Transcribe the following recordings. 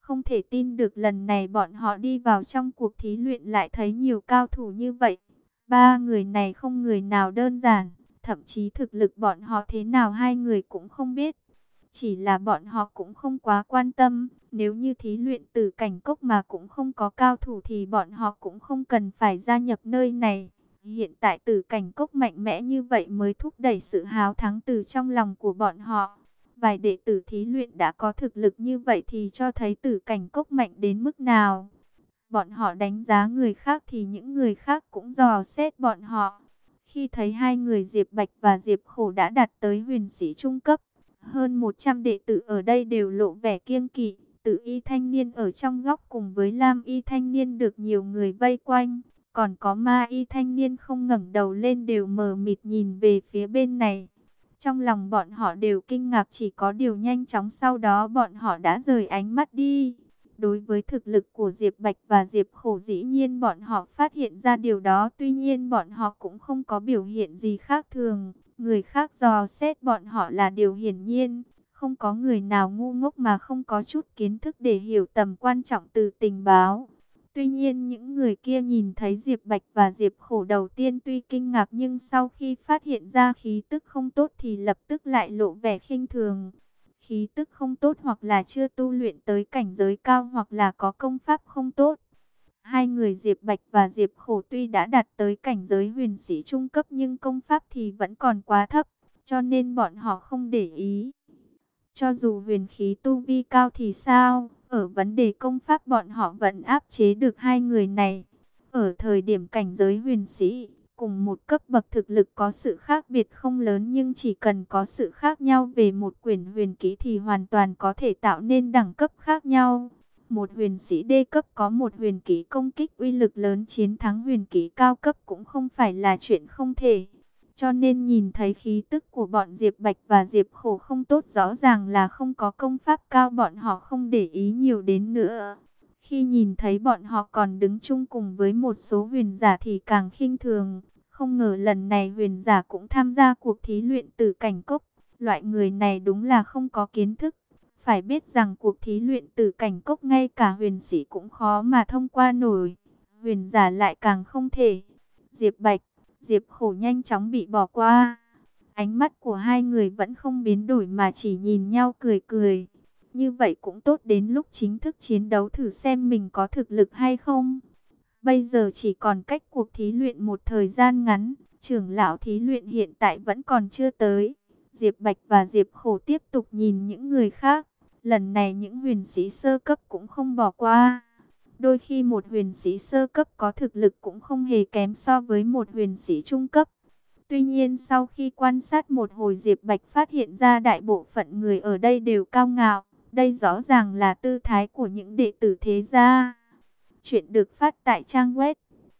Không thể tin được lần này bọn họ đi vào trong cuộc thí luyện lại thấy nhiều cao thủ như vậy. Ba người này không người nào đơn giản, thậm chí thực lực bọn họ thế nào hai người cũng không biết. Chỉ là bọn họ cũng không quá quan tâm, nếu như thí luyện tử cảnh cốc mà cũng không có cao thủ thì bọn họ cũng không cần phải gia nhập nơi này. Hiện tại tử cảnh cốc mạnh mẽ như vậy mới thúc đẩy sự háo thắng từ trong lòng của bọn họ. Vài đệ tử thí luyện đã có thực lực như vậy thì cho thấy tử cảnh cốc mạnh đến mức nào. Bọn họ đánh giá người khác thì những người khác cũng dò xét bọn họ. Khi thấy hai người Diệp Bạch và Diệp Khổ đã đạt tới huyền sĩ trung cấp, hơn 100 đệ tử ở đây đều lộ vẻ kiêng kỵ. Tử y thanh niên ở trong góc cùng với lam y thanh niên được nhiều người vây quanh. Còn có ma y thanh niên không ngẩng đầu lên đều mờ mịt nhìn về phía bên này. Trong lòng bọn họ đều kinh ngạc, chỉ có điều nhanh chóng sau đó bọn họ đã rời ánh mắt đi. Đối với thực lực của Diệp Bạch và Diệp Khổ dĩ nhiên bọn họ phát hiện ra điều đó. Tuy nhiên bọn họ cũng không có biểu hiện gì khác thường. Người khác dò xét bọn họ là điều hiển nhiên. Không có người nào ngu ngốc mà không có chút kiến thức để hiểu tầm quan trọng từ tình báo. Tuy nhiên những người kia nhìn thấy Diệp Bạch và Diệp Khổ đầu tiên tuy kinh ngạc nhưng sau khi phát hiện ra khí tức không tốt thì lập tức lại lộ vẻ khinh thường. Khí tức không tốt hoặc là chưa tu luyện tới cảnh giới cao hoặc là có công pháp không tốt. Hai người Diệp Bạch và Diệp Khổ tuy đã đạt tới cảnh giới huyền sĩ trung cấp nhưng công pháp thì vẫn còn quá thấp, cho nên bọn họ không để ý. Cho dù huyền khí tu vi cao thì sao, ở vấn đề công pháp bọn họ vẫn áp chế được hai người này. Ở thời điểm cảnh giới huyền sĩ, cùng một cấp bậc thực lực có sự khác biệt không lớn nhưng chỉ cần có sự khác nhau về một quyển huyền kỹ thì hoàn toàn có thể tạo nên đẳng cấp khác nhau. Một huyền sĩ D cấp có một huyền kỹ công kích uy lực lớn chiến thắng huyền kỹ cao cấp cũng không phải là chuyện không thể. Cho nên nhìn thấy khí tức của bọn Diệp Bạch và Diệp Khổ không tốt, rõ ràng là không có công pháp cao, bọn họ không để ý nhiều đến nữa. Khi nhìn thấy bọn họ còn đứng chung cùng với một số huyền giả thì càng khinh thường. Không ngờ lần này huyền giả cũng tham gia cuộc thí luyện tử cảnh cốc. Loại người này đúng là không có kiến thức. Phải biết rằng cuộc thí luyện tử cảnh cốc ngay cả huyền sĩ cũng khó mà thông qua nổi. Huyền giả lại càng không thể. Diệp Bạch, Diệp Khổ nhanh chóng bị bỏ qua. Ánh mắt của hai người vẫn không biến đổi mà chỉ nhìn nhau cười cười. Như vậy cũng tốt, đến lúc chính thức chiến đấu thử xem mình có thực lực hay không. Bây giờ chỉ còn cách cuộc thí luyện một thời gian ngắn. Trưởng lão thí luyện hiện tại vẫn còn chưa tới. Diệp Bạch và Diệp Khổ tiếp tục nhìn những người khác. Lần này những huyền sĩ sơ cấp cũng không bỏ qua. Đôi khi một huyền sĩ sơ cấp có thực lực cũng không hề kém so với một huyền sĩ trung cấp. Tuy nhiên sau khi quan sát một hồi, Diệp Bạch phát hiện ra đại bộ phận người ở đây đều cao ngạo. Đây rõ ràng là tư thái của những đệ tử thế gia. Chuyện được phát tại trang web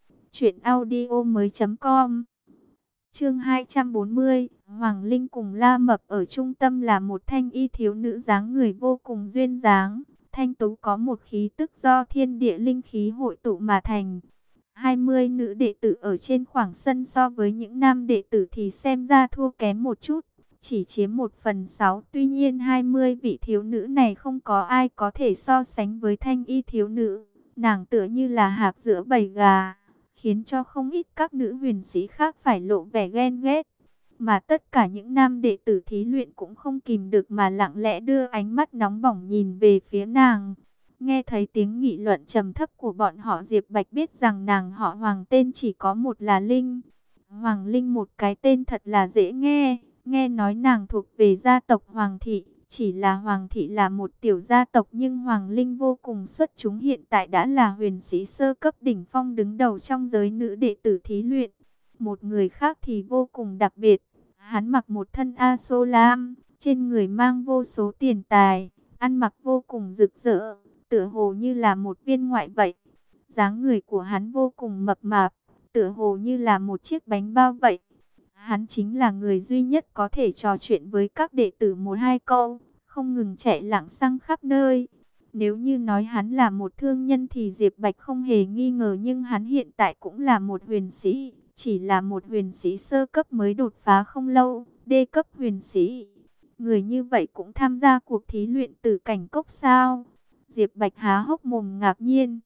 truyệnaudiomoi.com. Chương 240, Hoàng Linh cùng La Mập. Ở trung tâm là một thanh y thiếu nữ dáng người vô cùng duyên dáng, thanh tú, có một khí tức do thiên địa linh khí hội tụ mà thành. 20 nữ đệ tử ở trên khoảng sân so với những nam đệ tử thì xem ra thua kém một chút, chỉ chiếm 1/6. Tuy nhiên 20 vị thiếu nữ này không có ai có thể so sánh với thanh y thiếu nữ. Nàng tựa như là hạc giữa bầy gà, khiến cho không ít các nữ huyền sĩ khác phải lộ vẻ ghen ghét. Mà tất cả những nam đệ tử thí luyện cũng không kìm được mà lặng lẽ đưa ánh mắt nóng bỏng nhìn về phía nàng. Nghe thấy tiếng nghị luận trầm thấp của bọn họ, Diệp Bạch biết rằng nàng họ Hoàng, tên chỉ có một là Linh. Hoàng Linh, một cái tên thật là dễ nghe. Nghe nói nàng thuộc về gia tộc Hoàng thị. Chỉ là Hoàng thị là một tiểu gia tộc nhưng Hoàng Linh vô cùng xuất chúng, hiện tại đã là huyền sĩ sơ cấp đỉnh phong đứng đầu trong giới nữ đệ tử thí luyện. Một người khác thì vô cùng đặc biệt. Hắn mặc một thân A-so-lam, trên người mang vô số tiền tài, ăn mặc vô cùng rực rỡ, tựa hồ như là một viên ngoại vậy. Dáng người của hắn vô cùng mập mạp, tựa hồ như là một chiếc bánh bao vậy. Hắn chính là người duy nhất có thể trò chuyện với các đệ tử một hai câu, không ngừng chạy lảng xăng khắp nơi. Nếu như nói hắn là một thương nhân thì Diệp Bạch không hề nghi ngờ, nhưng hắn hiện tại cũng là một huyền sĩ, chỉ là một huyền sĩ sơ cấp mới đột phá không lâu, D cấp huyền sĩ. Người như vậy cũng tham gia cuộc thí luyện tử cảnh cốc sao? Diệp Bạch há hốc mồm ngạc nhiên.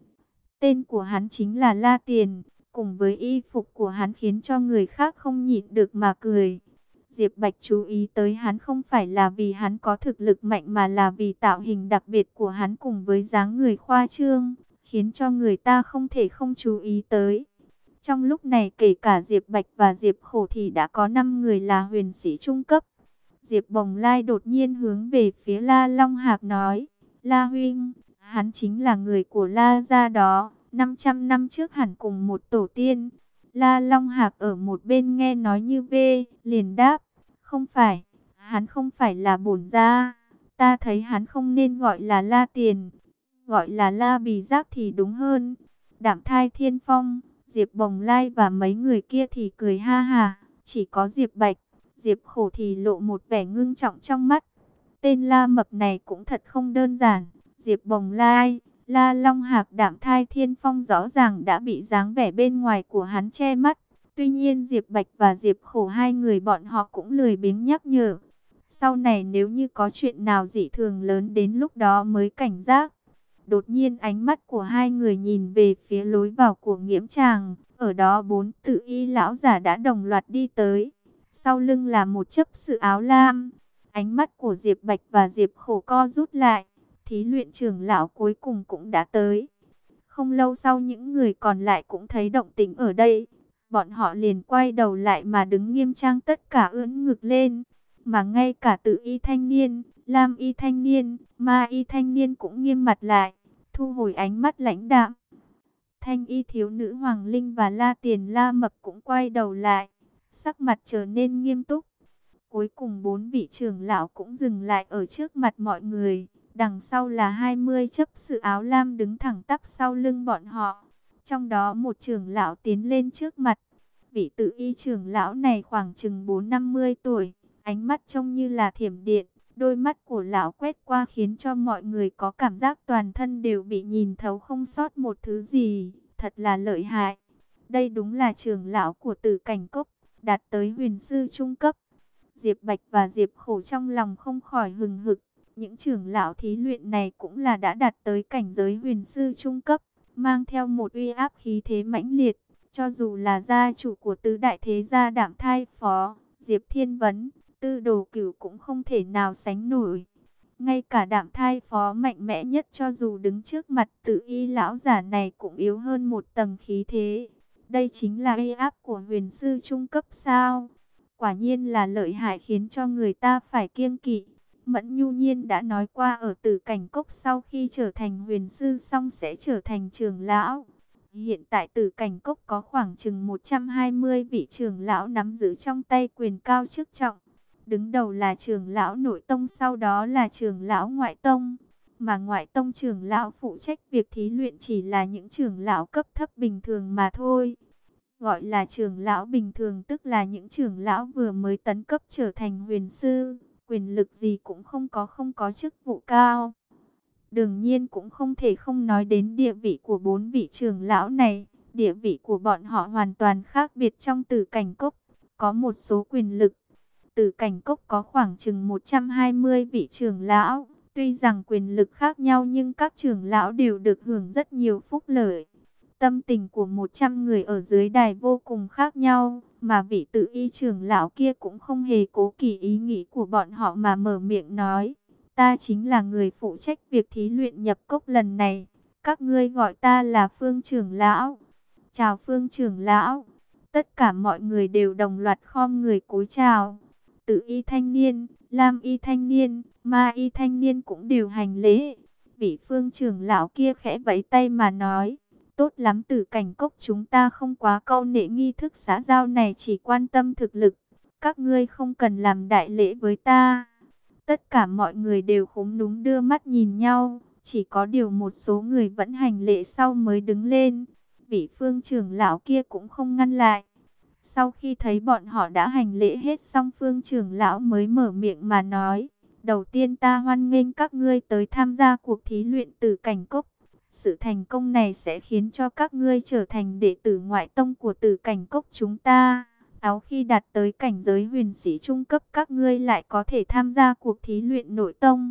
Tên của hắn chính là La Tiền, cùng với y phục của hắn khiến cho người khác không nhịn được mà cười. Diệp Bạch chú ý tới hắn không phải là vì hắn có thực lực mạnh mà là vì tạo hình đặc biệt của hắn cùng với dáng người khoa trương, khiến cho người ta không thể không chú ý tới. Trong lúc này kể cả Diệp Bạch và Diệp Khổ thì đã có 5 người là huyền sĩ trung cấp. Diệp Bồng Lai đột nhiên hướng về phía La Long Hạc nói, La huynh, hắn chính là người của La gia đó, 500 năm trước hẳn cùng một tổ tiên. La Long Hạc ở một bên nghe nói như vê, liền đáp, không phải, hắn không phải là bổn gia, ta thấy hắn không nên gọi là La Tiền, gọi là La Bì Giác thì đúng hơn. Đạm Thai Thiên Phong, Diệp Bồng Lai và mấy người kia thì cười ha hà, chỉ có Diệp Bạch, Diệp Khổ thì lộ một vẻ ngưng trọng trong mắt. Tên La Mập này cũng thật không đơn giản, Diệp Bồng Lai, La Long Hạc, Đạm Thai Thiên Phong rõ ràng đã bị dáng vẻ bên ngoài của hắn che mắt. Tuy nhiên Diệp Bạch và Diệp Khổ hai người bọn họ cũng lười biếng nhắc nhở. Sau này nếu như có chuyện nào dị thường lớn đến lúc đó mới cảnh giác. Đột nhiên ánh mắt của hai người nhìn về phía lối vào của Nghiễm Tràng. Ở đó 4 tự y lão giả đã đồng loạt đi tới. Sau lưng là một chấp sự áo lam. Ánh mắt của Diệp Bạch và Diệp Khổ co rút lại. Thí luyện trưởng lão cuối cùng cũng đã tới. Không lâu sau những người còn lại cũng thấy động tĩnh ở đây. Bọn họ liền quay đầu lại mà đứng nghiêm trang, tất cả ưỡn ngực lên. Mà ngay cả tự y thanh niên, lam y thanh niên, ma y thanh niên cũng nghiêm mặt lại, thu hồi ánh mắt lãnh đạm. Thanh y thiếu nữ Hoàng Linh và La Tiền La Mập cũng quay đầu lại, sắc mặt trở nên nghiêm túc. Cuối cùng 4 vị trưởng lão cũng dừng lại ở trước mặt mọi người. Đằng sau là 20 chấp sự áo lam đứng thẳng tắp sau lưng bọn họ. Trong đó một trưởng lão tiến lên trước mặt. Vị tự y trưởng lão này khoảng chừng 4-50 tuổi. Ánh mắt trông như là thiểm điện. Đôi mắt của lão quét qua khiến cho mọi người có cảm giác toàn thân đều bị nhìn thấu không sót một thứ gì. Thật là lợi hại. Đây đúng là trưởng lão của Tử Cảnh Cốc, đạt tới huyền sư trung cấp. Diệp Bạch và Diệp Khổ trong lòng không khỏi hừng hực. Những trưởng lão thí luyện này cũng là đã đạt tới cảnh giới huyền sư trung cấp, mang theo một uy áp khí thế mãnh liệt. Cho dù là gia chủ của tứ đại thế gia Đạm Thai Phó, Diệp Thiên Vấn, Tư Đồ Cửu cũng không thể nào sánh nổi. Ngay cả Đạm Thai Phó mạnh mẽ nhất cho dù đứng trước mặt tự y lão giả này cũng yếu hơn một tầng khí thế. Đây chính là uy áp của huyền sư trung cấp sao? Quả nhiên là lợi hại, khiến cho người ta phải kiêng kỵ. Mẫn Nhu Nhiên đã nói qua ở Tử Cảnh Cốc sau khi trở thành huyền sư xong sẽ trở thành trưởng lão. Hiện tại Tử Cảnh Cốc có khoảng chừng 120 vị trưởng lão nắm giữ trong tay quyền cao chức trọng. Đứng đầu là trưởng lão nội tông, sau đó là trưởng lão ngoại tông. Mà ngoại tông trưởng lão phụ trách việc thí luyện chỉ là những trưởng lão cấp thấp bình thường mà thôi. Gọi là trưởng lão bình thường tức là những trưởng lão vừa mới tấn cấp trở thành huyền sư, quyền lực gì cũng không có chức vụ cao. Đương nhiên cũng không thể không nói đến địa vị của 4 vị trưởng lão này. Địa vị của bọn họ hoàn toàn khác biệt trong Tử Cảnh Cốc, có một số quyền lực. Tử Cảnh Cốc có khoảng chừng 120 vị trưởng lão. Tuy rằng quyền lực khác nhau nhưng các trưởng lão đều được hưởng rất nhiều phúc lợi. Tâm tình của 100 người ở dưới đài vô cùng khác nhau, mà vị tự y trưởng lão kia cũng không hề cố kỵ ý nghĩ của bọn họ mà mở miệng nói. Ta chính là người phụ trách việc thí luyện nhập cốc lần này, các ngươi gọi ta là Phương trưởng lão. Chào Phương trưởng lão. Tất cả mọi người đều đồng loạt khom người cúi chào. Tự y thanh niên, lam y thanh niên, ma y thanh niên cũng đều hành lễ. Vị Phương trưởng lão kia khẽ vẫy tay mà nói. Tốt lắm, Tử Cảnh Cốc chúng ta không quá câu nệ nghi thức xã giao này, chỉ quan tâm thực lực. Các ngươi không cần làm đại lễ với ta. Tất cả mọi người đều khúm núm đưa mắt nhìn nhau. Chỉ có điều một số người vẫn hành lễ sau mới đứng lên. Vị Phương trưởng lão kia cũng không ngăn lại. Sau khi thấy bọn họ đã hành lễ hết xong, Phương trưởng lão mới mở miệng mà nói. Đầu tiên ta hoan nghênh các ngươi tới tham gia cuộc thí luyện Tử Cảnh Cốc. Sự thành công này sẽ khiến cho các ngươi trở thành đệ tử ngoại tông của Tử Cảnh Cốc chúng ta. Áo khi đạt tới cảnh giới huyền sĩ trung cấp, các ngươi lại có thể tham gia cuộc thí luyện nội tông.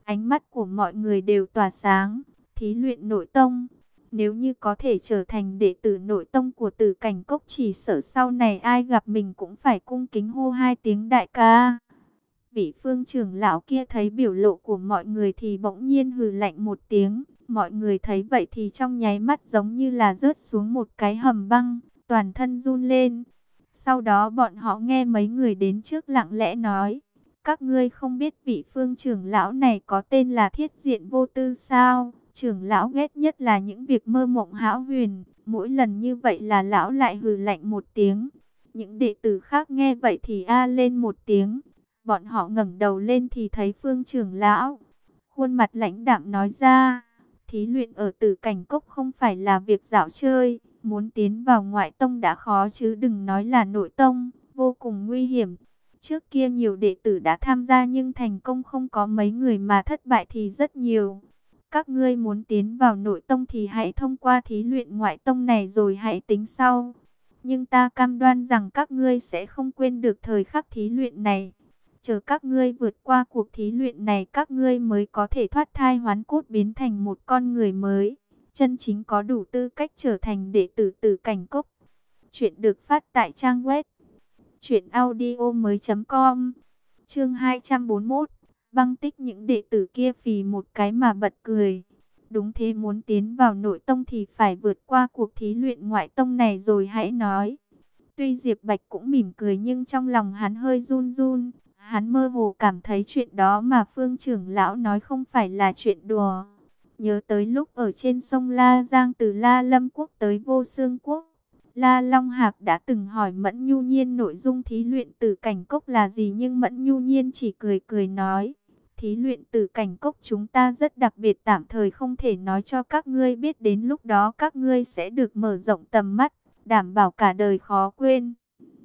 Ánh mắt của mọi người đều tỏa sáng. Thí luyện nội tông, nếu như có thể trở thành đệ tử nội tông của Tử Cảnh Cốc, chỉ sợ sau này ai gặp mình cũng phải cung kính hô hai tiếng đại ca. Vị Phương trưởng lão kia thấy biểu lộ của mọi người thì bỗng nhiên hừ lạnh một tiếng. Mọi người thấy vậy thì trong nháy mắt giống như là rớt xuống một cái hầm băng, toàn thân run lên. Sau đó bọn họ nghe mấy người đến trước lặng lẽ nói: các ngươi không biết vị Phương trưởng lão này có tên là Thiết Diện Vô Tư sao? Trưởng lão ghét nhất là những việc mơ mộng hão huyền. Mỗi lần như vậy là lão lại hừ lạnh một tiếng. Những đệ tử khác nghe vậy thì a lên một tiếng. Bọn họ ngẩng đầu lên thì thấy Phương trưởng lão, khuôn mặt lãnh đạm nói ra: thí luyện ở Tử Cảnh Cốc không phải là việc dạo chơi, muốn tiến vào ngoại tông đã khó chứ đừng nói là nội tông, vô cùng nguy hiểm. Trước kia nhiều đệ tử đã tham gia nhưng thành công không có mấy người, mà thất bại thì rất nhiều. Các ngươi muốn tiến vào nội tông thì hãy thông qua thí luyện ngoại tông này rồi hãy tính sau. Nhưng ta cam đoan rằng các ngươi sẽ không quên được thời khắc thí luyện này. Chờ các ngươi vượt qua cuộc thí luyện này, các ngươi mới có thể thoát thai hoán cốt biến thành một con người mới, chân chính có đủ tư cách trở thành đệ tử Tử Cảnh Cốc. Chuyện được phát tại trang web truyệnaudiomoi.com. Chương 241. Băng Tích. Những đệ tử kia phì một cái mà bật cười. Đúng thế, muốn tiến vào nội tông thì phải vượt qua cuộc thí luyện ngoại tông này rồi hãy nói. Tuy Diệp Bạch cũng mỉm cười nhưng trong lòng hắn hơi run run. Hắn mơ hồ cảm thấy chuyện đó mà Phương trưởng lão nói không phải là chuyện đùa. Nhớ tới lúc ở trên sông La Giang từ La Lâm Quốc tới Vô Xương Quốc, La Long Hạc đã từng hỏi Mẫn Nhu Nhiên nội dung thí luyện Tử Cảnh Cốc là gì, nhưng Mẫn Nhu Nhiên chỉ cười cười nói: thí luyện Tử Cảnh Cốc chúng ta rất đặc biệt, tạm thời không thể nói cho các ngươi biết, đến lúc đó các ngươi sẽ được mở rộng tầm mắt, đảm bảo cả đời khó quên.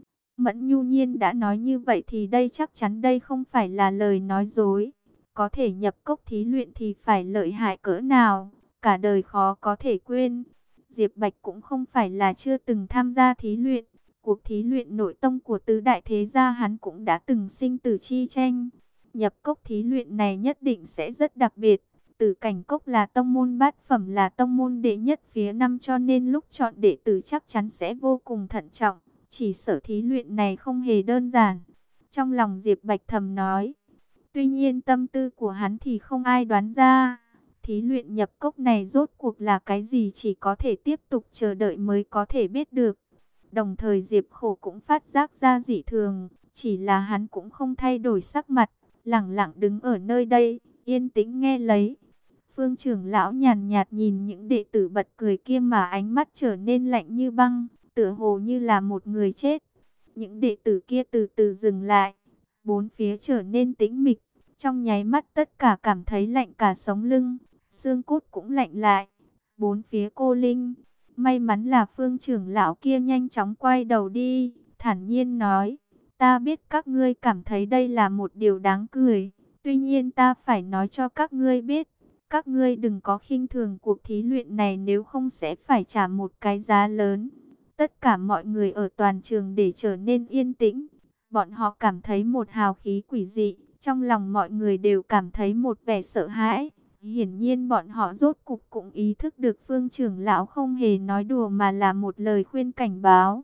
Mẫn Nhu Nhiên đã nói như vậy thì đây chắc chắn đây không phải là lời nói dối. Có thể nhập cốc thí luyện thì phải lợi hại cỡ nào, cả đời khó có thể quên. Diệp Bạch cũng không phải là chưa từng tham gia thí luyện. Cuộc thí luyện nội tông của tứ đại thế gia hắn cũng đã từng sinh tử chi tranh. Nhập cốc thí luyện này nhất định sẽ rất đặc biệt. Tử Cảnh Cốc là tông môn bát phẩm, là tông môn đệ nhất phía năm, cho nên lúc chọn đệ tử chắc chắn sẽ vô cùng thận trọng. Chỉ sợ thí luyện này không hề đơn giản. Trong lòng Diệp Bạch thầm nói. Tuy nhiên tâm tư của hắn thì không ai đoán ra. Thí luyện nhập cốc này rốt cuộc là cái gì, chỉ có thể tiếp tục chờ đợi mới có thể biết được. Đồng thời Diệp Khổ cũng phát giác ra dị thường. Chỉ là hắn cũng không thay đổi sắc mặt, lẳng lặng đứng ở nơi đây, yên tĩnh nghe lấy. Phương trưởng lão nhàn nhạt nhìn những đệ tử bật cười kia mà ánh mắt trở nên lạnh như băng, tựa hồ như là một người chết. Những đệ tử kia từ từ dừng lại, bốn phía trở nên tĩnh mịch. Trong nháy mắt tất cả cảm thấy lạnh cả sống lưng, xương cốt cũng lạnh lại. Bốn phía cô linh. May mắn là Phương trưởng lão kia nhanh chóng quay đầu đi, thản nhiên nói: ta biết các ngươi cảm thấy đây là một điều đáng cười. Tuy nhiên ta phải nói cho các ngươi biết, các ngươi đừng có khinh thường cuộc thí luyện này, nếu không sẽ phải trả một cái giá lớn. Tất cả mọi người ở toàn trường để trở nên yên tĩnh. Bọn họ cảm thấy một hào khí quỷ dị. Trong lòng mọi người đều cảm thấy một vẻ sợ hãi. Hiển nhiên bọn họ rốt cục cũng ý thức được Phương trưởng lão không hề nói đùa mà là một lời khuyên cảnh báo.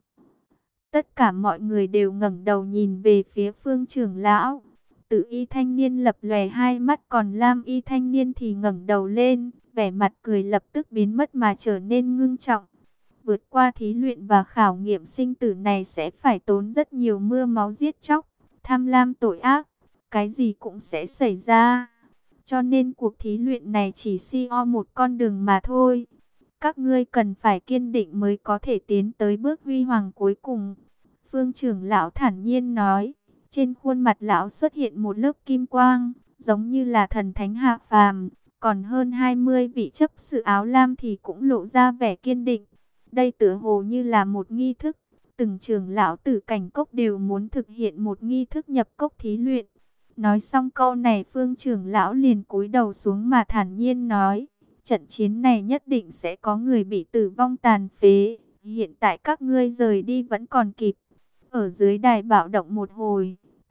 Tất cả mọi người đều ngẩng đầu nhìn về phía Phương trưởng lão. Tử y thanh niên lập lòe hai mắt, còn lam y thanh niên thì ngẩng đầu lên, vẻ mặt cười lập tức biến mất mà trở nên ngưng trọng. Vượt qua thí luyện và khảo nghiệm sinh tử này sẽ phải tốn rất nhiều mưa máu giết chóc, tham lam tội ác, cái gì cũng sẽ xảy ra. Cho nên cuộc thí luyện này chỉ một con đường mà thôi. Các ngươi cần phải kiên định mới có thể tiến tới bước huy hoàng cuối cùng. Phương trưởng lão thản nhiên nói. Trên khuôn mặt lão xuất hiện một lớp kim quang, giống như là thần thánh hạ phàm. Còn hơn 20 vị chấp sự áo lam thì cũng lộ ra vẻ kiên định. Đây tựa hồ như là một nghi thức. Từng trưởng lão Tử Cảnh Cốc đều muốn thực hiện một nghi thức nhập cốc thí luyện. Nói xong câu này, Phương trưởng lão liền cúi đầu xuống mà thản nhiên nói: trận chiến này nhất định sẽ có người bị tử vong tàn phế. Hiện tại các ngươi rời đi vẫn còn kịp. Ở dưới đài bạo động một hồi,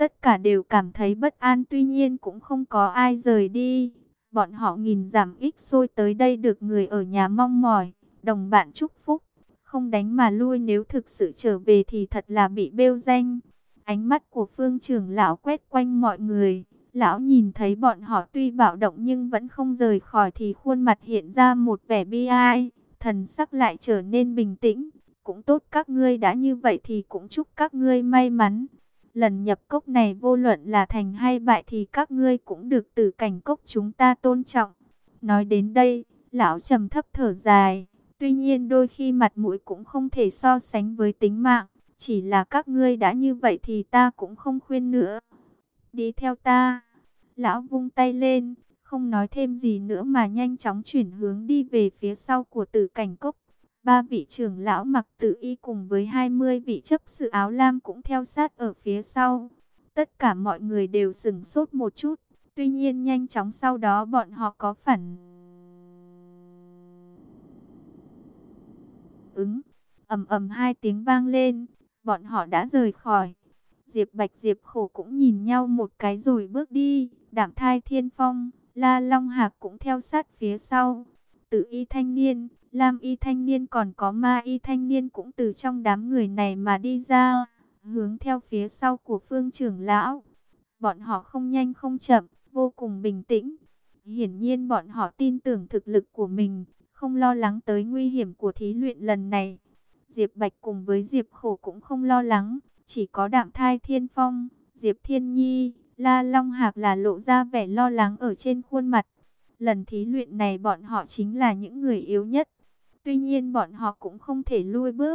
Tất cả đều cảm thấy bất an, tuy nhiên cũng không có ai rời đi. Bọn họ nghìn dặm ích xôi tới đây được người ở nhà mong mỏi, đồng bạn chúc phúc, không đánh mà lui, nếu thực sự trở về thì thật là bị bêu danh. Ánh mắt của Phương trưởng lão quét quanh mọi người, lão nhìn thấy bọn họ tuy bạo động nhưng vẫn không rời khỏi thì khuôn mặt hiện ra một vẻ bi ai, thần sắc lại trở nên bình tĩnh. Cũng tốt, các ngươi đã như vậy thì cũng chúc các ngươi may mắn. Lần nhập cốc này vô luận là thành hay bại thì các ngươi cũng được Tử Cảnh Cốc chúng ta tôn trọng. Nói đến đây, lão trầm thấp thở dài. Tuy nhiên đôi khi mặt mũi cũng không thể so sánh với tính mạng. Chỉ là các ngươi đã như vậy thì ta cũng không khuyên nữa. Đi theo ta. Lão vung tay lên, không nói thêm gì nữa mà nhanh chóng chuyển hướng đi về phía sau của Tử Cảnh Cốc. Ba vị trưởng lão mặc tự y cùng với 20 vị chấp sự áo lam cũng theo sát ở phía sau. Tất cả mọi người đều sửng sốt một chút. Tuy nhiên nhanh chóng sau đó bọn họ có phản ứng. Ầm ầm hai tiếng vang lên, bọn họ đã rời khỏi. Diệp Bạch Diệp Khổ cũng nhìn nhau một cái rồi bước đi. Đạm Thai Thiên Phong, La Long Hạc cũng theo sát phía sau. Tự y thanh niên, Lam y thanh niên còn có Ma y thanh niên cũng từ trong đám người này mà đi ra, hướng theo phía sau của Phương trưởng lão. Bọn họ không nhanh không chậm, vô cùng bình tĩnh. Hiển nhiên bọn họ tin tưởng thực lực của mình, không lo lắng tới nguy hiểm của thí luyện lần này. Diệp Bạch cùng với Diệp Khổ cũng không lo lắng, chỉ có Đạm Thai Thiên Phong, Diệp Thiên Nhi, La Long Hạc là lộ ra vẻ lo lắng ở trên khuôn mặt. Lần thí luyện này bọn họ chính là những người yếu nhất. Tuy nhiên bọn họ cũng không thể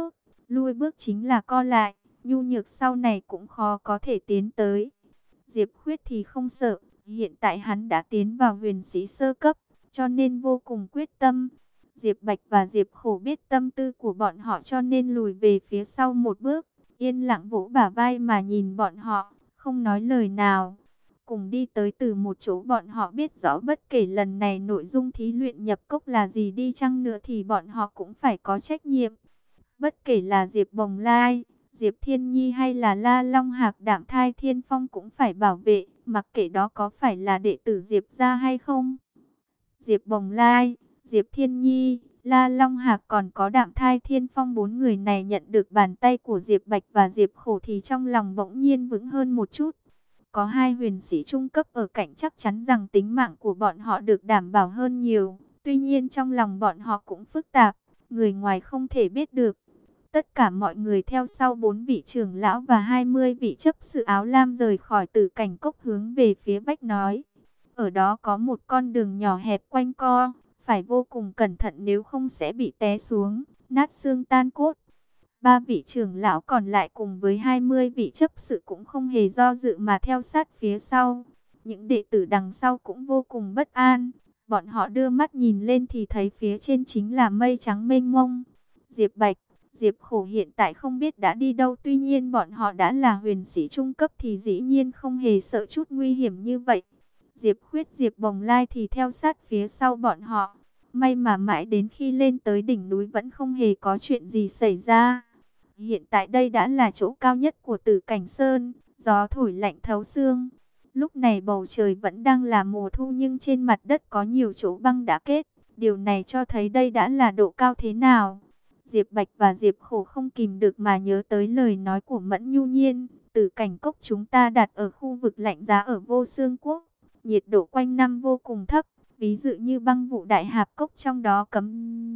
lùi bước chính là co lại, nhu nhược sau này cũng khó có thể tiến tới. Diệp Khuyết thì không sợ, hiện tại hắn đã tiến vào huyền sĩ sơ cấp, cho nên vô cùng quyết tâm. Diệp Bạch và Diệp Khổ biết tâm tư của bọn họ cho nên lùi về phía sau một bước, yên lặng vỗ bả vai mà nhìn bọn họ, không nói lời nào. Cùng đi tới từ một chỗ bọn họ biết rõ bất kể lần này nội dung thí luyện nhập cốc là gì đi chăng nữa thì bọn họ cũng phải có trách nhiệm. Bất kể là Diệp Bồng Lai, Diệp Thiên Nhi hay là La Long Hạc, Đạm Thai Thiên Phong cũng phải bảo vệ, mặc kệ đó có phải là đệ tử Diệp gia hay không. Diệp Bồng Lai, Diệp Thiên Nhi, La Long Hạc còn có Đạm Thai Thiên Phong, bốn người này nhận được bàn tay của Diệp Bạch và Diệp Khổ thì trong lòng bỗng nhiên vững hơn một chút. Có hai huyền sĩ trung cấp ở cạnh chắc chắn rằng tính mạng của bọn họ được đảm bảo hơn nhiều. Tuy nhiên trong lòng bọn họ cũng phức tạp, người ngoài không thể biết được. Tất cả mọi người theo sau 4 vị trưởng lão và 20 vị chấp sự áo lam rời khỏi Tử Cảnh Cốc hướng về phía vách nói. Ở đó có một con đường nhỏ hẹp quanh co, phải vô cùng cẩn thận nếu không sẽ bị té xuống, nát xương tan cốt. Ba vị trưởng lão còn lại cùng với 20 vị chấp sự cũng không hề do dự mà theo sát phía sau. Những đệ tử đằng sau cũng vô cùng bất an. Bọn họ đưa mắt nhìn lên thì thấy phía trên chính là mây trắng mênh mông. Diệp Bạch, Diệp Khổ hiện tại không biết đã đi đâu. Tuy nhiên bọn họ đã là huyền sĩ trung cấp thì dĩ nhiên không hề sợ chút nguy hiểm như vậy. Diệp Khuyết, Diệp Bồng Lai thì theo sát phía sau bọn họ. May mà mãi đến khi lên tới đỉnh núi vẫn không hề có chuyện gì xảy ra. Hiện tại đây đã là chỗ cao nhất của Tử Cảnh Sơn, gió thổi lạnh thấu xương. Lúc này bầu trời vẫn đang là mùa thu nhưng trên mặt đất có nhiều chỗ băng đã kết. Điều này cho thấy đây đã là độ cao thế nào. Diệp Bạch và Diệp Khổ không kìm được mà nhớ tới lời nói của Mẫn Nhu Nhiên. Tử Cảnh Cốc chúng ta đặt ở khu vực lạnh giá ở Vô Xương Quốc. Nhiệt độ quanh năm vô cùng thấp. Ví dụ như băng vụ Đại Hạp Cốc trong đó cấm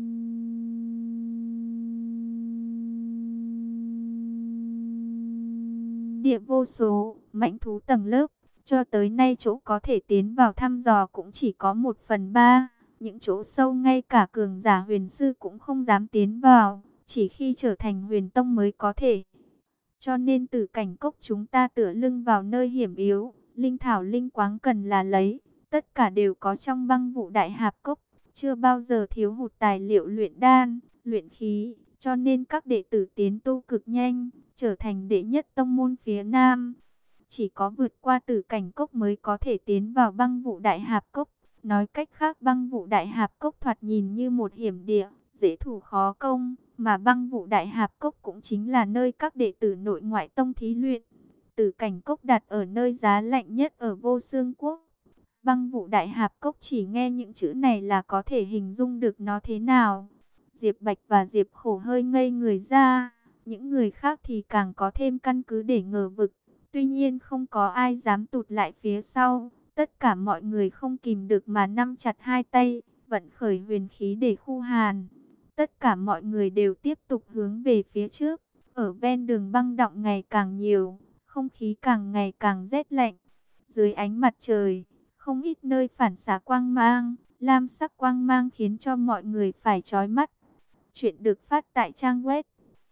địa vô số, mãnh thú tầng lớp. Cho tới nay chỗ có thể tiến vào thăm dò cũng chỉ có 1/3. Những chỗ sâu ngay cả cường giả huyền sư cũng không dám tiến vào. Chỉ khi trở thành huyền tông mới có thể. Cho nên Tử Cảnh Cốc chúng ta tựa lưng vào nơi hiểm yếu. Linh thảo linh quáng cần là lấy. Tất cả đều có trong băng vụ Đại Hạp Cốc. Chưa bao giờ thiếu hụt tài liệu luyện đan, luyện khí. Cho nên các đệ tử tiến tu cực nhanh, trở thành đệ nhất tông môn phía Nam. Chỉ có vượt qua Tử Cảnh Cốc mới có thể tiến vào băng vụ Đại Hạp Cốc. Nói cách khác băng vụ Đại Hạp Cốc thoạt nhìn như một hiểm địa, dễ thủ khó công. Mà băng vụ Đại Hạp Cốc cũng chính là nơi các đệ tử nội ngoại tông thí luyện. Tử Cảnh Cốc đặt ở nơi giá lạnh nhất ở Vô Xương Quốc. Băng Vụ Đại Hạp Cốc, chỉ nghe những chữ này là có thể hình dung được nó thế nào. Diệp Bạch và Diệp Khổ hơi ngây người ra, những người khác thì càng có thêm căn cứ để ngờ vực. Tuy nhiên không có ai dám tụt lại phía sau, tất cả mọi người không kìm được mà nắm chặt hai tay, vận khởi huyền khí để khu hàn. Tất cả mọi người đều tiếp tục hướng về phía trước, ở ven đường băng đọng ngày càng nhiều, không khí càng ngày càng rét lạnh. Dưới ánh mặt trời, không ít nơi phản xạ quang mang, lam sắc quang mang khiến cho mọi người phải chói mắt. Chuyện được phát tại trang web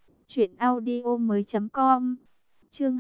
truyệnaudiomoi.com. Chương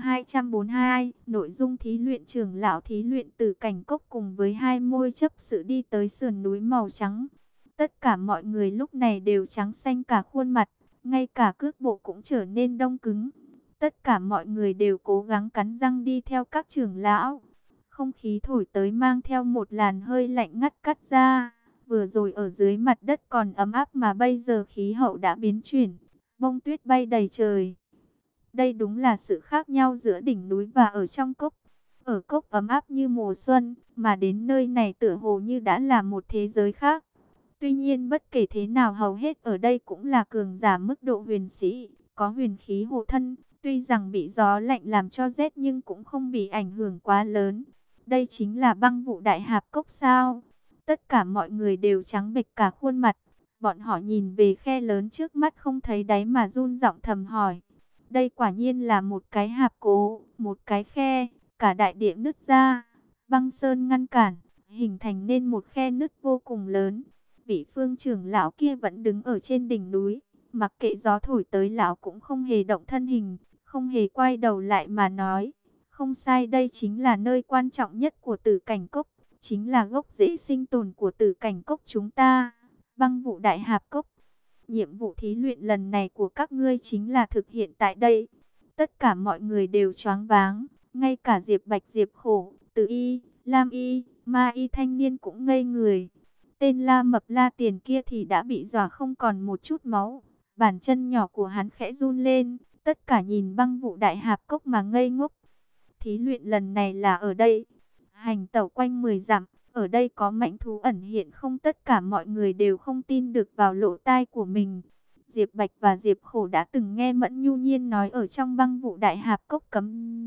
242, nội dung thí luyện. Trưởng lão thí luyện Tử Cảnh Cốc cùng với hai môi chấp sự đi tới sườn núi màu trắng. Tất cả mọi người lúc này đều trắng xanh cả khuôn mặt, ngay cả cước bộ cũng trở nên đông cứng. Tất cả mọi người đều cố gắng cắn răng đi theo các trưởng lão. Không khí thổi tới mang theo một làn hơi lạnh ngắt cắt ra. Vừa rồi ở dưới mặt đất còn ấm áp mà bây giờ khí hậu đã biến chuyển, bông tuyết bay đầy trời. Đây đúng là sự khác nhau giữa đỉnh núi và ở trong cốc. Ở cốc ấm áp như mùa xuân, mà đến nơi này tựa hồ như đã là một thế giới khác. Tuy nhiên bất kể thế nào hầu hết ở đây cũng là cường giả mức độ huyền sĩ, có huyền khí hộ thân. Tuy rằng bị gió lạnh làm cho rét nhưng cũng không bị ảnh hưởng quá lớn. Đây chính là Băng Vụ Đại Hạp Cốc sao? Tất cả mọi người đều trắng bệch cả khuôn mặt. Bọn họ nhìn về khe lớn trước mắt không thấy đáy mà run giọng thầm hỏi. Đây quả nhiên là một cái hạp cố, một cái khe, cả đại địa nứt ra. Băng sơn ngăn cản, hình thành nên một khe nứt vô cùng lớn. Vị Phương trưởng lão kia vẫn đứng ở trên đỉnh núi, mặc kệ gió thổi tới lão cũng không hề động thân hình, không hề quay đầu lại mà nói. Không sai, đây chính là nơi quan trọng nhất của Tử Cảnh Cốc, chính là gốc rễ sinh tồn của Tử Cảnh Cốc chúng ta. Băng Vụ Đại Hạp Cốc. Nhiệm vụ thí luyện lần này của các ngươi chính là thực hiện tại đây. Tất cả mọi người đều choáng váng, ngay cả Diệp Bạch, Diệp Khổ, Từ Y, Lam Y, Ma Y thanh niên cũng ngây người. Tên La Mập La Tiền kia thì đã bị dọa không còn một chút máu. Bàn chân nhỏ của hắn khẽ run lên, tất cả nhìn Băng Vụ Đại Hạp Cốc mà ngây ngốc. Thí luyện lần này là ở đây. Hành tẩu quanh 10 dặm, ở đây có mãnh thú ẩn hiện không? Tất cả mọi người đều không tin được vào lỗ tai của mình. Diệp Bạch và Diệp Khổ đã từng nghe Mẫn Nhu Nhiên nói ở trong Băng Vụ Đại Hạp Cốc cấm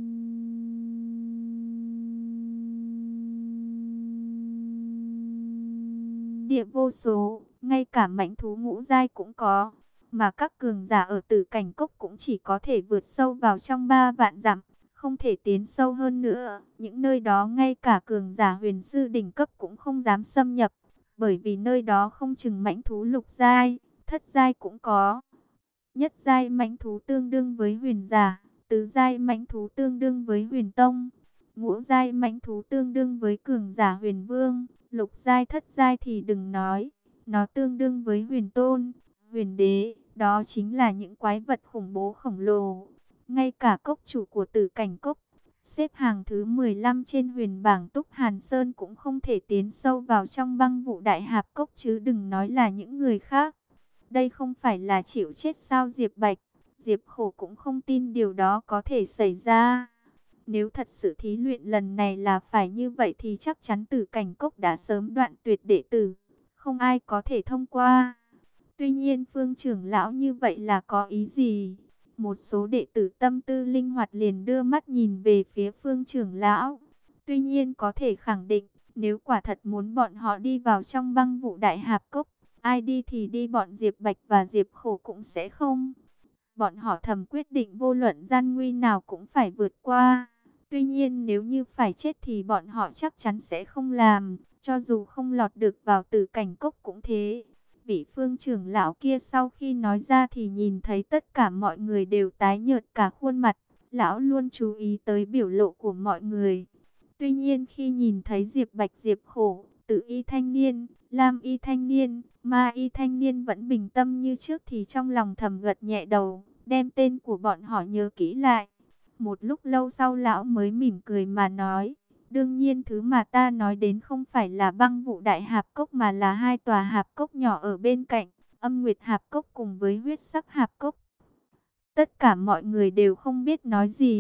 địa vô số, ngay cả mãnh thú ngũ giai cũng có. Mà các cường giả ở Tử Cảnh Cốc cũng chỉ có thể vượt sâu vào trong 3 vạn dặm, không thể tiến sâu hơn nữa. Những nơi đó ngay cả cường giả huyền sư đỉnh cấp cũng không dám xâm nhập, bởi vì nơi đó không chừng mãnh thú lục giai, thất giai cũng có. Nhất giai mãnh thú tương đương với huyền giả, tứ giai mãnh thú tương đương với huyền tông, ngũ giai mãnh thú tương đương với cường giả huyền vương, lục giai thất giai thì đừng nói, nó tương đương với huyền tôn, huyền đế. Đó chính là những quái vật khủng bố khổng lồ. Ngay cả cốc chủ của Tử Cảnh Cốc, xếp hàng thứ 15 trên huyền bảng Túc Hàn Sơn, cũng không thể tiến sâu vào trong Băng Vụ Đại Hạp Cốc, chứ đừng nói là những người khác. Đây không phải là chịu chết sao? Diệp Bạch, Diệp Khổ cũng không tin điều đó có thể xảy ra. Nếu thật sự thí luyện lần này là phải như vậy thì chắc chắn Tử Cảnh Cốc đã sớm đoạn tuyệt đệ tử, không ai có thể thông qua. Tuy nhiên Phương trưởng lão như vậy là có ý gì? Một số đệ tử tâm tư linh hoạt liền đưa mắt nhìn về phía Phương trưởng lão. Tuy nhiên có thể khẳng định, nếu quả thật muốn bọn họ đi vào trong Băng Vụ Đại Hạp Cốc, ai đi thì đi, bọn Diệp Bạch và Diệp Khổ cũng sẽ không. Bọn họ thầm quyết định vô luận gian nguy nào cũng phải vượt qua. Tuy nhiên nếu như phải chết thì bọn họ chắc chắn sẽ không làm, cho dù không lọt được vào Tử Cảnh Cốc cũng thế. Vị Phương trưởng lão kia sau khi nói ra thì nhìn thấy tất cả mọi người đều tái nhợt cả khuôn mặt. Lão luôn chú ý tới biểu lộ của mọi người. Tuy nhiên khi nhìn thấy Diệp Bạch, Diệp Khổ, Tử Y thanh niên, Lam Y thanh niên, Ma Y thanh niên vẫn bình tâm như trước thì trong lòng thầm gật nhẹ đầu, đem tên của bọn họ nhớ kỹ lại. Một lúc lâu sau lão mới mỉm cười mà nói, đương nhiên thứ mà ta nói đến không phải là Băng Vụ Đại Hạp Cốc mà là hai tòa hạp cốc nhỏ ở bên cạnh, Âm Nguyệt Hạp Cốc cùng với Huyết Sắc Hạp Cốc. Tất cả mọi người đều không biết nói gì,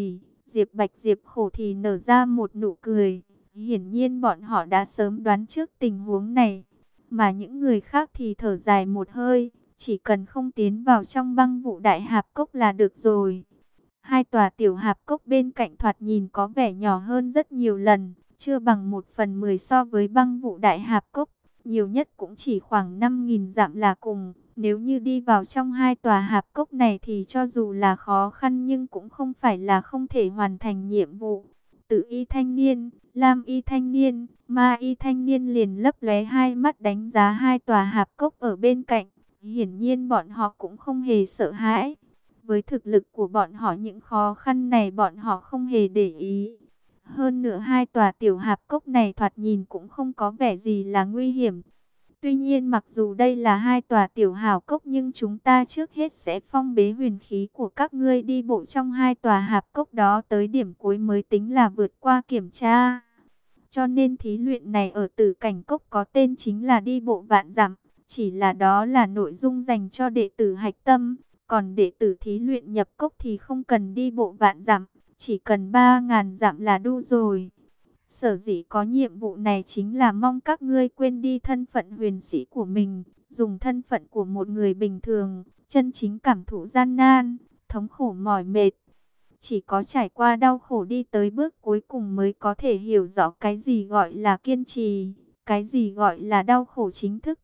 Diệp Bạch Diệp Khổ thì nở ra một nụ cười. Hiển nhiên bọn họ đã sớm đoán trước tình huống này. Mà những người khác thì thở dài một hơi. Chỉ cần không tiến vào trong băng vụ đại hạp cốc là được rồi. Hai tòa tiểu hạp cốc bên cạnh thoạt nhìn có vẻ nhỏ hơn rất nhiều lần. Chưa bằng 1/10 so với băng vụ đại hạp cốc. Nhiều nhất cũng chỉ khoảng 5.000 dặm là cùng. Nếu như đi vào trong hai tòa hạp cốc này thì cho dù là khó khăn nhưng cũng không phải là không thể hoàn thành nhiệm vụ. Tử y thanh niên, lam y thanh niên, ma y thanh niên liền lấp lóe hai mắt đánh giá hai tòa hạp cốc ở bên cạnh. Hiển nhiên bọn họ cũng không hề sợ hãi. Với thực lực của bọn họ những khó khăn này bọn họ không hề để ý. Hơn nữa hai tòa tiểu hạp cốc này thoạt nhìn cũng không có vẻ gì là nguy hiểm. Tuy nhiên mặc dù đây là hai tòa tiểu hào cốc nhưng chúng ta trước hết sẽ phong bế huyền khí của các ngươi đi bộ trong hai tòa hạp cốc đó tới điểm cuối mới tính là vượt qua kiểm tra. Cho nên thí luyện này ở Tử Cảnh Cốc có tên chính là đi bộ vạn dặm, chỉ là đó là nội dung dành cho đệ tử hạch tâm, còn đệ tử thí luyện nhập cốc thì không cần đi bộ vạn dặm, chỉ cần 3.000 dặm là đủ rồi. Sở dĩ có nhiệm vụ này chính là mong các ngươi quên đi thân phận huyền sĩ của mình, dùng thân phận của một người bình thường, chân chính cảm thụ gian nan, thống khổ mỏi mệt. Chỉ có trải qua đau khổ đi tới bước cuối cùng mới có thể hiểu rõ cái gì gọi là kiên trì, cái gì gọi là đau khổ chính thức.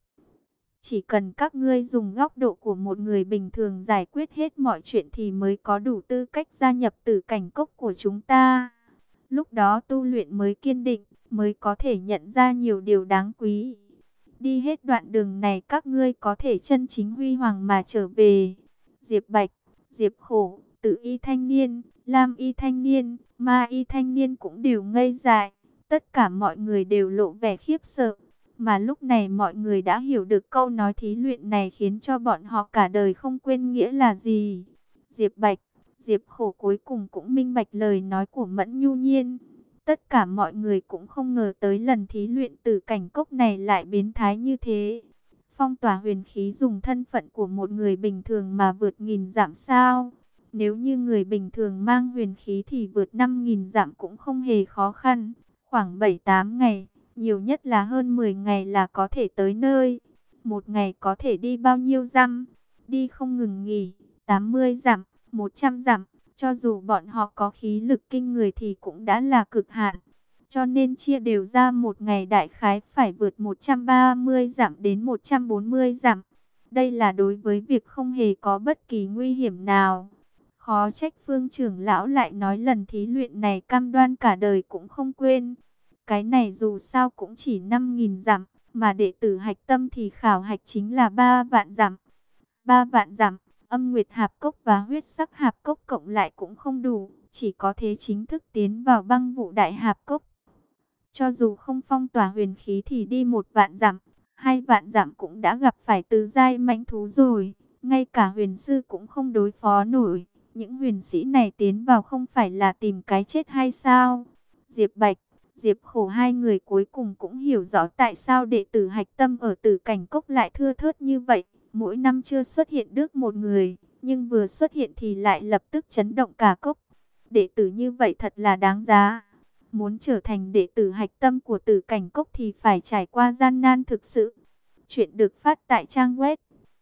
Chỉ cần các ngươi dùng góc độ của một người bình thường giải quyết hết mọi chuyện thì mới có đủ tư cách gia nhập Tử Cảnh Cốc của chúng ta. Lúc đó tu luyện mới kiên định, mới có thể nhận ra nhiều điều đáng quý. Đi hết đoạn đường này các ngươi có thể chân chính huy hoàng mà trở về. Diệp Bạch, Diệp Khổ, Tử y thanh niên, lam y thanh niên, ma y thanh niên cũng đều ngây dại. Tất cả mọi người đều lộ vẻ khiếp sợ. Mà lúc này mọi người đã hiểu được câu nói thí luyện này khiến cho bọn họ cả đời không quên nghĩa là gì. Diệp Bạch, Diệp Khổ cuối cùng cũng minh bạch lời nói của Mẫn Nhu Nhiên. Tất cả mọi người cũng không ngờ tới lần thí luyện Tử Cảnh Cốc này lại biến thái như thế. Phong tỏa huyền khí dùng thân phận của một người bình thường mà vượt 1.000 dặm sao? Nếu như người bình thường mang huyền khí thì vượt 5.000 dặm cũng không hề khó khăn. Khoảng 7-8 ngày, nhiều nhất là hơn 10 ngày là có thể tới nơi. Một ngày có thể đi bao nhiêu dặm? Đi không ngừng nghỉ, 80 dặm, 100 dặm. Cho dù bọn họ có khí lực kinh người thì cũng đã là cực hạn. Cho nên chia đều ra một ngày đại khái phải vượt 130 dặm đến 140 dặm. Đây là đối với việc không hề có bất kỳ nguy hiểm nào. Khó trách Phương trưởng lão lại nói lần thí luyện này cam đoan cả đời cũng không quên. Cái này dù sao cũng chỉ 5.000 dặm, mà đệ tử hạch tâm thì khảo hạch chính là 3 vạn dặm. 3 vạn dặm, âm nguyệt hạp cốc và huyết sắc hạp cốc cộng lại cũng không đủ, chỉ có thế chính thức tiến vào băng vụ đại hạp cốc. Cho dù không phong tỏa huyền khí thì đi 1 vạn dặm, 2 vạn dặm cũng đã gặp phải tứ giai mãnh thú rồi, ngay cả huyền sư cũng không đối phó nổi. Những huyền sĩ này tiến vào không phải là tìm cái chết hay sao? Diệp Bạch, Diệp Khổ hai người cuối cùng cũng hiểu rõ tại sao đệ tử hạch tâm ở Tử Cảnh Cốc lại thưa thớt như vậy. Mỗi năm chưa xuất hiện được một người, nhưng vừa xuất hiện thì lại lập tức chấn động cả cốc. Đệ tử như vậy thật là đáng giá. Muốn trở thành đệ tử hạch tâm của Tử Cảnh Cốc thì phải trải qua gian nan thực sự. Chuyện được phát tại trang web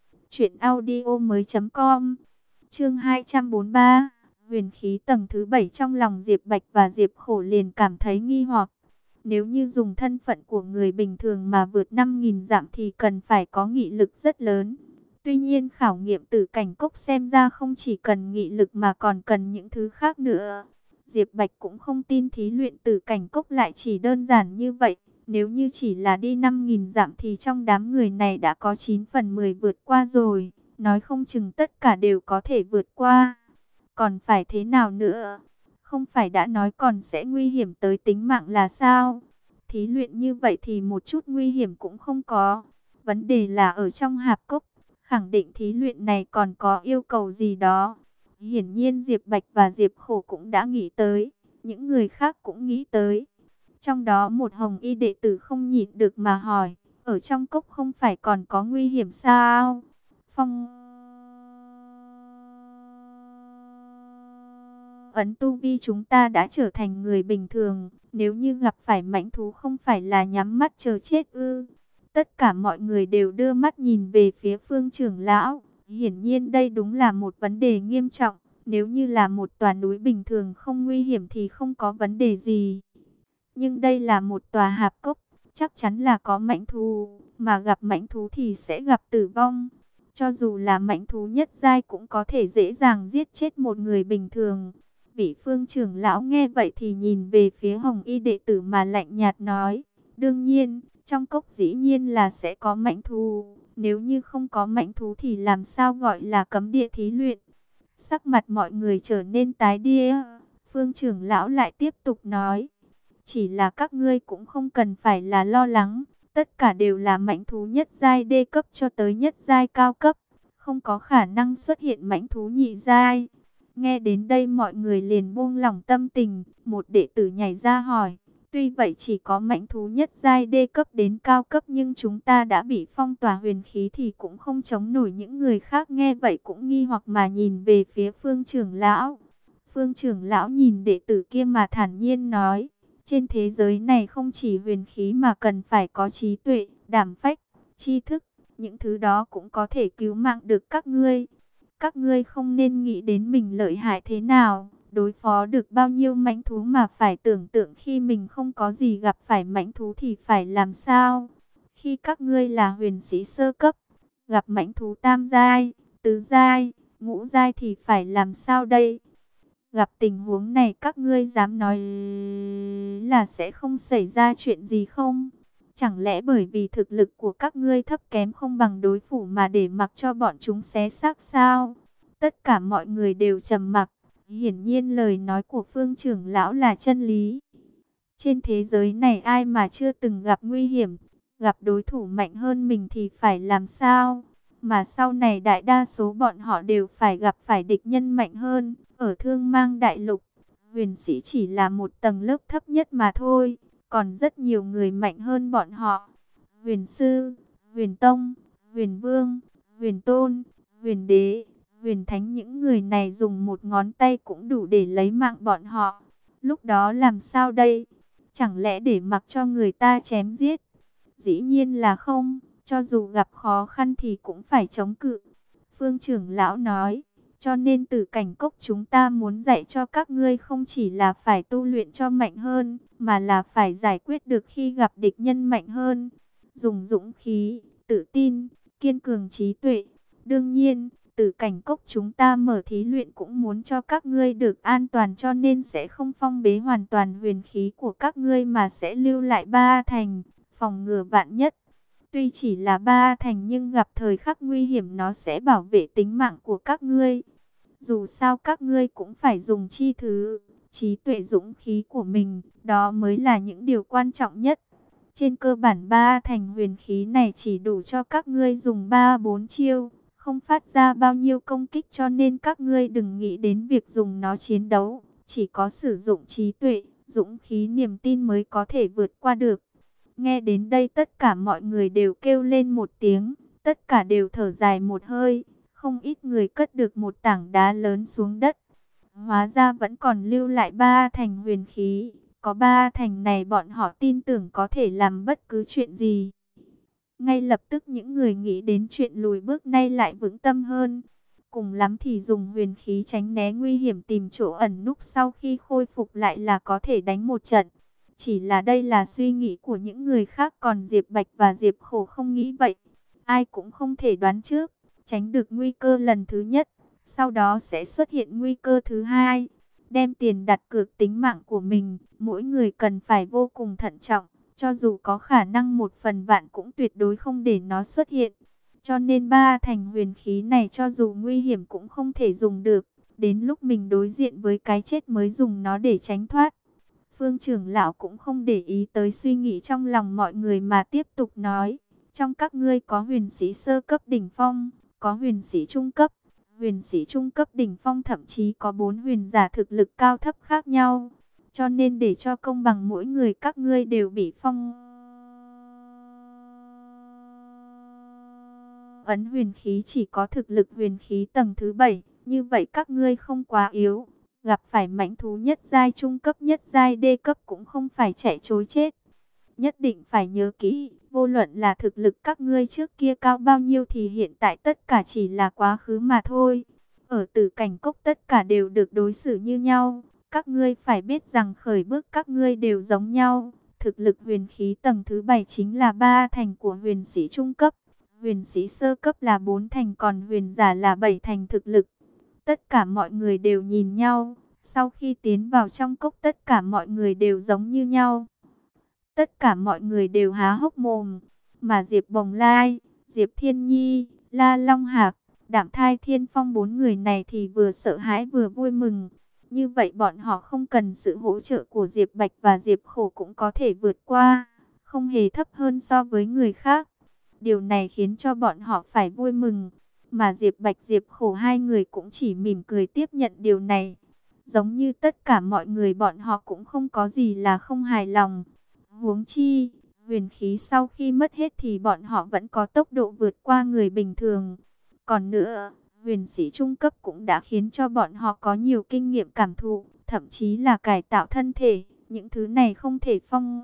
truyệnaudiomoi.com. Chương 243. Huyền khí tầng thứ 7 trong lòng Diệp Bạch và Diệp Khổ liền cảm thấy nghi hoặc. Nếu như dùng thân phận của người bình thường mà vượt 5.000 dặm thì cần phải có nghị lực rất lớn. Tuy nhiên khảo nghiệm Tử Cảnh Cốc xem ra không chỉ cần nghị lực mà còn cần những thứ khác nữa. Diệp Bạch cũng không tin thí luyện Tử Cảnh Cốc lại chỉ đơn giản như vậy. Nếu như chỉ là đi 5.000 dặm thì trong đám người này đã có 9/10 vượt qua rồi. Nói không chừng tất cả đều có thể vượt qua. Còn phải thế nào nữa? Không phải đã nói còn sẽ nguy hiểm tới tính mạng là sao? Thí luyện như vậy thì một chút nguy hiểm cũng không có. Vấn đề là ở trong hạp cốc. Khẳng định thí luyện này còn có yêu cầu gì đó. Hiển nhiên Diệp Bạch và Diệp Khổ cũng đã nghĩ tới. Những người khác cũng nghĩ tới. Trong đó một hồng y đệ tử không nhịn được mà hỏi. Ở trong cốc không phải còn có nguy hiểm sao? ấn tu vi chúng ta đã trở thành người bình thường, nếu như gặp phải mãnh thú không phải là nhắm mắt chờ chết ư? Tất cả mọi người đều đưa mắt nhìn về phía Phương trưởng lão. Hiển nhiên đây đúng là một vấn đề nghiêm trọng. Nếu như là một tòa núi bình thường không nguy hiểm thì không có vấn đề gì. Nhưng đây là một tòa hạp cốc, chắc chắn là có mãnh thú, mà gặp mãnh thú thì sẽ gặp tử vong. Cho dù là mãnh thú nhất giai cũng có thể dễ dàng giết chết một người bình thường. Vị Phương trưởng lão nghe vậy thì nhìn về phía Hồng Y đệ tử mà lạnh nhạt nói, đương nhiên, trong cốc dĩ nhiên là sẽ có mãnh thú, nếu như không có mãnh thú thì làm sao gọi là cấm địa thí luyện. Sắc mặt mọi người trở nên tái đi. Phương trưởng lão lại tiếp tục nói, chỉ là các ngươi cũng không cần phải là lo lắng, tất cả đều là mãnh thú nhất giai đê cấp cho tới nhất giai cao cấp, không có khả năng xuất hiện mãnh thú nhị giai. Nghe đến đây mọi người liền buông lỏng tâm tình, một đệ tử nhảy ra hỏi, tuy vậy chỉ có mãnh thú nhất giai đê cấp đến cao cấp nhưng chúng ta đã bị phong tỏa huyền khí thì cũng không chống nổi. Những người khác nghe vậy cũng nghi hoặc mà nhìn về phía Phương trưởng lão. Phương trưởng lão nhìn đệ tử kia mà thản nhiên nói, trên thế giới này không chỉ huyền khí mà cần phải có trí tuệ, đảm phách, tri thức, những thứ đó cũng có thể cứu mạng được các ngươi. Các ngươi không nên nghĩ đến mình lợi hại thế nào, đối phó được bao nhiêu mãnh thú mà phải tưởng tượng khi mình không có gì gặp phải mãnh thú thì phải làm sao. Khi các ngươi là huyền sĩ sơ cấp, gặp mãnh thú tam giai, tứ giai, ngũ giai thì phải làm sao đây? Gặp tình huống này các ngươi dám nói là sẽ không xảy ra chuyện gì không? Chẳng lẽ bởi vì thực lực của các ngươi thấp kém không bằng đối thủ mà để mặc cho bọn chúng xé xác sao? Tất cả mọi người đều trầm mặc. Hiển nhiên lời nói của Phương trưởng lão là chân lý. Trên thế giới này ai mà chưa từng gặp nguy hiểm, gặp đối thủ mạnh hơn mình thì phải làm sao? Mà sau này đại đa số bọn họ đều phải gặp phải địch nhân mạnh hơn. Ở Thương Mang Đại Lục, huyền sĩ chỉ là một tầng lớp thấp nhất mà thôi, còn rất nhiều người mạnh hơn bọn họ. Huyền sư, huyền tông, huyền vương, huyền tôn, huyền đế, huyền thánh, những người này dùng một ngón tay cũng đủ để lấy mạng bọn họ. Lúc đó làm sao đây? Chẳng lẽ để mặc cho người ta chém giết? Dĩ nhiên là không, cho dù gặp khó khăn thì cũng phải chống cự. Phương trưởng lão nói, cho nên Tử Cảnh Cốc chúng ta muốn dạy cho các ngươi không chỉ là phải tu luyện cho mạnh hơn, mà là phải giải quyết được khi gặp địch nhân mạnh hơn. Dùng dũng khí, tự tin, kiên cường trí tuệ. Đương nhiên, Tử Cảnh Cốc chúng ta mở thí luyện cũng muốn cho các ngươi được an toàn, cho nên sẽ không phong bế hoàn toàn huyền khí của các ngươi mà sẽ lưu lại 3 thành, phòng ngừa vạn nhất. Tuy chỉ là 3 thành nhưng gặp thời khắc nguy hiểm nó sẽ bảo vệ tính mạng của các ngươi. Dù sao các ngươi cũng phải dùng chi thứ, trí tuệ dũng khí của mình, đó mới là những điều quan trọng nhất. Trên cơ bản 3 thành huyền khí này chỉ đủ cho các ngươi dùng 3-4 chiêu, không phát ra bao nhiêu công kích, cho nên các ngươi đừng nghĩ đến việc dùng nó chiến đấu. Chỉ có sử dụng trí tuệ, dũng khí, niềm tin mới có thể vượt qua được. Nghe đến đây tất cả mọi người đều kêu lên một tiếng, tất cả đều thở dài một hơi, không ít người cất được một tảng đá lớn xuống đất. Hóa ra vẫn còn lưu lại 3 thành huyền khí, có 3 thành này bọn họ tin tưởng có thể làm bất cứ chuyện gì. Ngay lập tức những người nghĩ đến chuyện lùi bước nay lại vững tâm hơn. Cùng lắm thì dùng huyền khí tránh né nguy hiểm, tìm chỗ ẩn núp, sau khi khôi phục lại là có thể đánh một trận. Chỉ là đây là suy nghĩ của những người khác, còn Diệp Bạch và Diệp Khổ không nghĩ vậy. Ai cũng không thể đoán trước, tránh được nguy cơ lần thứ nhất, sau đó sẽ xuất hiện nguy cơ thứ hai. Đem tiền đặt cược tính mạng của mình, mỗi người cần phải vô cùng thận trọng. Cho dù có khả năng 1/1000 cũng tuyệt đối không để nó xuất hiện. Cho nên 3 thành huyền khí này cho dù nguy hiểm cũng không thể dùng được. Đến lúc mình đối diện với cái chết mới dùng nó để tránh thoát. Phương trưởng lão cũng không để ý tới suy nghĩ trong lòng mọi người mà tiếp tục nói. Trong các ngươi có huyền sĩ sơ cấp đỉnh phong, có huyền sĩ trung cấp. Huyền sĩ trung cấp đỉnh phong thậm chí có 4 huyền giả thực lực cao thấp khác nhau. Cho nên để cho công bằng, mỗi người các ngươi đều bị phong ấn huyền khí, chỉ có thực lực huyền khí tầng thứ 7. Như vậy các ngươi không quá yếu, gặp phải mãnh thú nhất giai trung cấp, nhất giai đê cấp cũng không phải chạy trối chết. Nhất định phải nhớ kỹ, vô luận là thực lực các ngươi trước kia cao bao nhiêu thì hiện tại tất cả chỉ là quá khứ mà thôi. Ở Tử Cảnh Cốc tất cả đều được đối xử như nhau. Các ngươi phải biết rằng khởi bước các ngươi đều giống nhau. Thực lực huyền khí tầng thứ 7 chính là 3 thành của huyền sĩ trung cấp. Huyền sĩ sơ cấp là 4 thành, còn huyền giả là 7 thành thực lực. Tất cả mọi người đều nhìn nhau. Sau khi tiến vào trong cốc tất cả mọi người đều giống như nhau. Tất cả mọi người đều há hốc mồm. Mà Diệp Bồng Lai, Diệp Thiên Nhi, La Long Hạc, Đạm Thai Thiên Phong, 4 người này thì vừa sợ hãi vừa vui mừng. Như vậy bọn họ không cần sự hỗ trợ của Diệp Bạch và Diệp Khổ cũng có thể vượt qua. Không hề thấp hơn so với người khác. Điều này khiến cho bọn họ phải vui mừng. Mà Diệp Bạch, Diệp Khổ hai người cũng chỉ mỉm cười tiếp nhận điều này. Giống như tất cả mọi người bọn họ cũng không có gì là không hài lòng. Huống chi, huyền khí sau khi mất hết thì bọn họ vẫn có tốc độ vượt qua người bình thường. Còn nữa, huyền sĩ trung cấp cũng đã khiến cho bọn họ có nhiều kinh nghiệm cảm thụ, thậm chí là cải tạo thân thể. Những thứ này không thể phong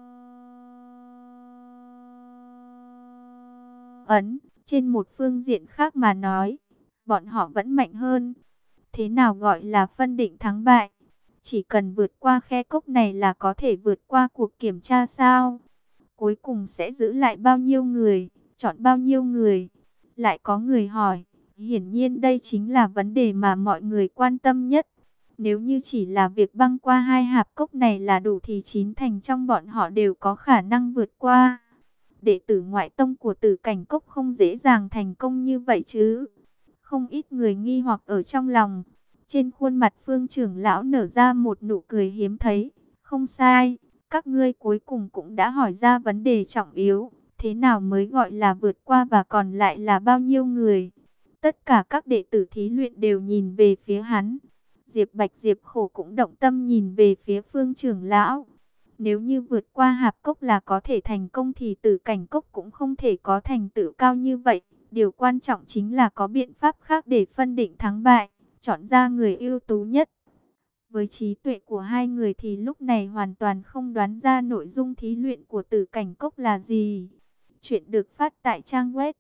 ấn. Trên một phương diện khác mà nói, bọn họ vẫn mạnh hơn. Thế nào gọi là phân định thắng bại? Chỉ cần vượt qua khe cốc này là có thể vượt qua cuộc kiểm tra sao? Cuối cùng sẽ giữ lại bao nhiêu người, chọn bao nhiêu người? Lại có người hỏi, hiển nhiên đây chính là vấn đề mà mọi người quan tâm nhất. Nếu như chỉ là việc băng qua 2 hạp cốc này là đủ thì 9 thành trong bọn họ đều có khả năng vượt qua. Đệ tử ngoại tông của Tử Cảnh Cốc không dễ dàng thành công như vậy chứ. Không ít người nghi hoặc ở trong lòng. Trên khuôn mặt Phương trưởng lão nở ra một nụ cười hiếm thấy. Không sai, các ngươi cuối cùng cũng đã hỏi ra vấn đề trọng yếu. Thế nào mới gọi là vượt qua và còn lại là bao nhiêu người? Tất cả các đệ tử thí luyện đều nhìn về phía hắn. Diệp Bạch, Diệp Khổ cũng động tâm nhìn về phía Phương trưởng lão. Nếu như vượt qua hạp cốc là có thể thành công thì Tử Cảnh Cốc cũng không thể có thành tựu cao như vậy. Điều quan trọng chính là có biện pháp khác để phân định thắng bại, chọn ra người ưu tú nhất. Với trí tuệ của hai người thì lúc này hoàn toàn không đoán ra nội dung thí luyện của Tử Cảnh Cốc là gì. Chuyện được phát tại trang web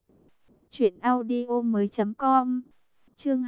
truyệnaudiomoi.com. Chương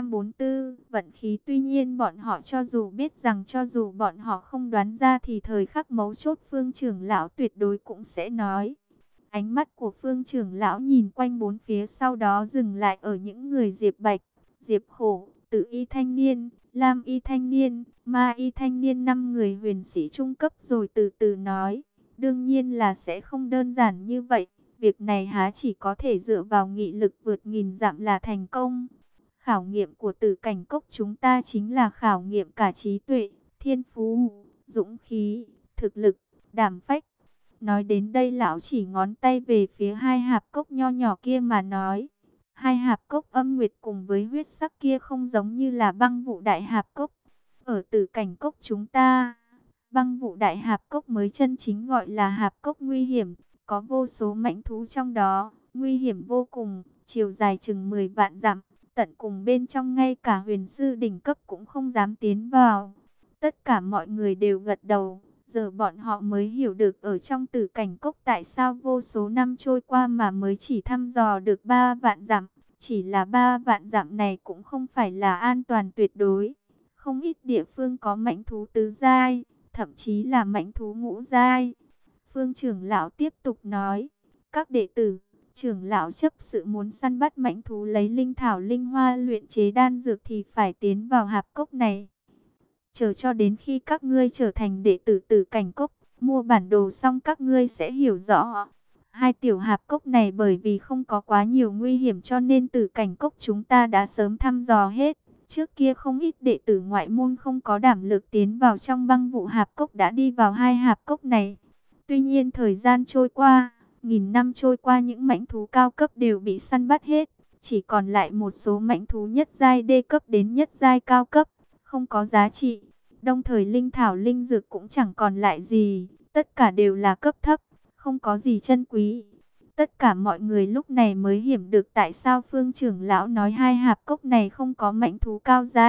244, vận khí. Tuy nhiên bọn họ cho dù biết rằng cho dù bọn họ không đoán ra thì thời khắc mấu chốt Phương trưởng lão tuyệt đối cũng sẽ nói. Ánh mắt của Phương trưởng lão nhìn quanh bốn phía, sau đó dừng lại ở những người Diệp Bạch, Diệp Khổ, Tử Y thanh niên, Lam Y thanh niên, Ma Y thanh niên, 5 người huyền sĩ trung cấp, rồi từ từ nói, đương nhiên là sẽ không đơn giản như vậy. Việc này há chỉ có thể dựa vào nghị lực vượt nghìn dặm là thành công. Khảo nghiệm của Tử Cảnh Cốc chúng ta chính là khảo nghiệm cả trí tuệ, thiên phú, dũng khí, thực lực, đảm phách. Nói đến đây lão chỉ ngón tay về phía 2 hạp cốc nho nhỏ kia mà nói. 2 hạp cốc âm nguyệt cùng với huyết sắc kia không giống như là băng vụ đại hạp cốc. Ở Tử Cảnh Cốc chúng ta, băng vụ đại hạp cốc mới chân chính gọi là hạp cốc nguy hiểm. Có vô số mãnh thú trong đó, nguy hiểm vô cùng, chiều dài chừng 10 vạn dặm. Tận cùng bên trong ngay cả huyền sư đỉnh cấp cũng không dám tiến vào. Tất cả mọi người đều gật đầu. Giờ bọn họ mới hiểu được ở trong Tử Cảnh Cốc tại sao vô số năm trôi qua mà mới chỉ thăm dò được 3 vạn dặm. Chỉ là 3 vạn dặm này cũng không phải là an toàn tuyệt đối. Không ít địa phương có mãnh thú tứ giai, thậm chí là mãnh thú ngũ giai. Phương trưởng lão tiếp tục nói, các đệ tử, trưởng lão chấp sự muốn săn bắt mãnh thú lấy linh thảo linh hoa luyện chế đan dược thì phải tiến vào hạp cốc này. Chờ cho đến khi các ngươi trở thành đệ tử Tử Cảnh Cốc, mua bản đồ xong các ngươi sẽ hiểu rõ. 2 tiểu hạp cốc này bởi vì không có quá nhiều nguy hiểm cho nên Tử Cảnh Cốc chúng ta đã sớm thăm dò hết. Trước kia không ít đệ tử ngoại môn không có đảm lực tiến vào trong băng vụ hạp cốc đã đi vào 2 hạp cốc này. Tuy nhiên thời gian trôi qua, nghìn năm trôi qua, những mãnh thú cao cấp đều bị săn bắt hết. Chỉ còn lại một số mãnh thú nhất giai đê cấp đến nhất giai cao cấp, không có giá trị. Đồng thời linh thảo linh dược cũng chẳng còn lại gì, tất cả đều là cấp thấp, không có gì chân quý. Tất cả mọi người lúc này mới hiểu được tại sao Phương trưởng lão nói 2 hạp cốc này không có mãnh thú cao giai.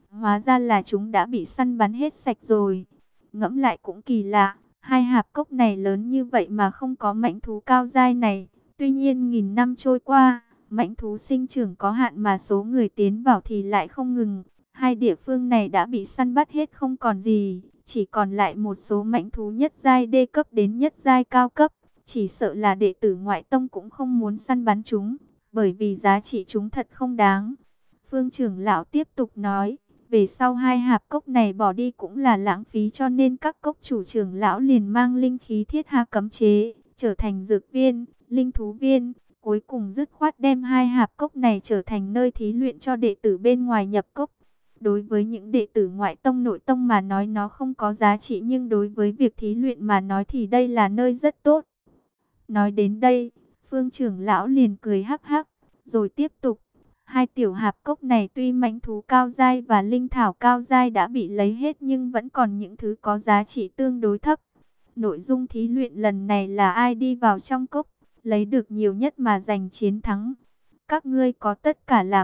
Hóa ra là chúng đã bị săn bắn hết sạch rồi. Ngẫm lại cũng kỳ lạ, hai hạp cốc này lớn như vậy mà không có mãnh thú cao giai này. Tuy nhiên nghìn năm trôi qua, mãnh thú sinh trưởng có hạn mà số người tiến vào thì lại không ngừng. Hai địa phương này đã bị săn bắt hết không còn gì, chỉ còn lại một số mãnh thú nhất giai đê cấp đến nhất giai cao cấp. Chỉ sợ là đệ tử ngoại tông cũng không muốn săn bắn chúng, bởi vì giá trị chúng thật không đáng. Phương trưởng lão tiếp tục nói, về sau hai hạp cốc này bỏ đi cũng là lãng phí, cho nên các cốc chủ trưởng lão liền mang linh khí thiết hạ cấm chế, trở thành dược viên, linh thú viên. Cuối cùng dứt khoát đem hai hạp cốc này trở thành nơi thí luyện cho đệ tử bên ngoài nhập cốc. Đối với những đệ tử ngoại tông nội tông mà nói nó không có giá trị, nhưng đối với việc thí luyện mà nói thì đây là nơi rất tốt. Nói đến đây, Phương trưởng lão liền cười hắc hắc, rồi tiếp tục. Hai tiểu hạp cốc này tuy mãnh thú cao giai và linh thảo cao giai đã bị lấy hết, nhưng vẫn còn những thứ có giá trị tương đối thấp. Nội dung thí luyện lần này là ai đi vào trong cốc, lấy được nhiều nhất mà giành chiến thắng. Các ngươi có tất cả là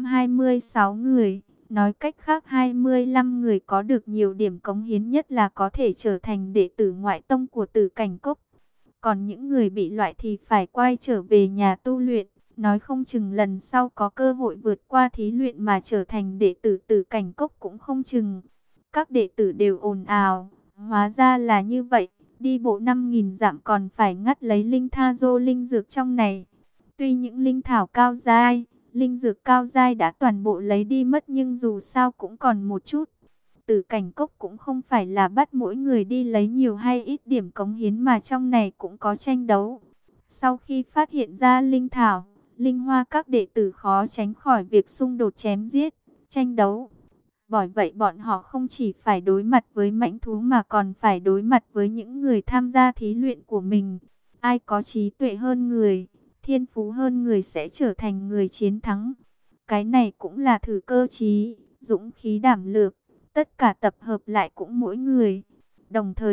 126 người. Nói cách khác 25 người có được nhiều điểm cống hiến nhất là có thể trở thành đệ tử ngoại tông của Tử Cảnh Cốc. Còn những người bị loại thì phải quay trở về nhà tu luyện. Nói không chừng lần sau có cơ hội vượt qua thí luyện mà trở thành đệ tử Tử Cảnh Cốc cũng không chừng. Các đệ tử đều ồn ào. Hóa ra là như vậy. Đi bộ 5.000 dặm còn phải ngắt lấy linh tha dô linh dược trong này. Tuy những linh thảo cao giai, linh dược cao giai đã toàn bộ lấy đi mất, nhưng dù sao cũng còn một chút. Tử Cảnh Cốc cũng không phải là bắt mỗi người đi lấy nhiều hay ít điểm cống hiến, mà trong này cũng có tranh đấu. Sau khi phát hiện ra linh thảo, linh hoa, các đệ tử khó tránh khỏi việc xung đột chém giết, tranh đấu. Bởi vậy bọn họ không chỉ phải đối mặt với mãnh thú mà còn phải đối mặt với những người tham gia thí luyện của mình. Ai có trí tuệ hơn người, thiên phú hơn người sẽ trở thành người chiến thắng. Cái này cũng là thử cơ trí, dũng khí đảm lược. Tất cả tập hợp lại cũng mỗi người. Đồng thời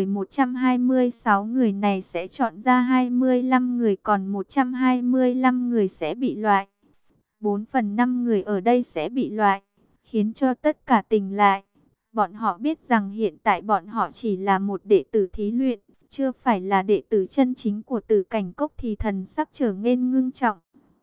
126 người này sẽ chọn ra 25 người, còn 125 người sẽ bị loại. 4/5 người ở đây sẽ bị loại, khiến cho tất cả tỉnh lại. Bọn họ biết rằng hiện tại bọn họ chỉ là một đệ tử thí luyện, chưa phải là đệ tử chân chính của Tử Cảnh Cốc, thì thần sắc trở nên ngưng trọng.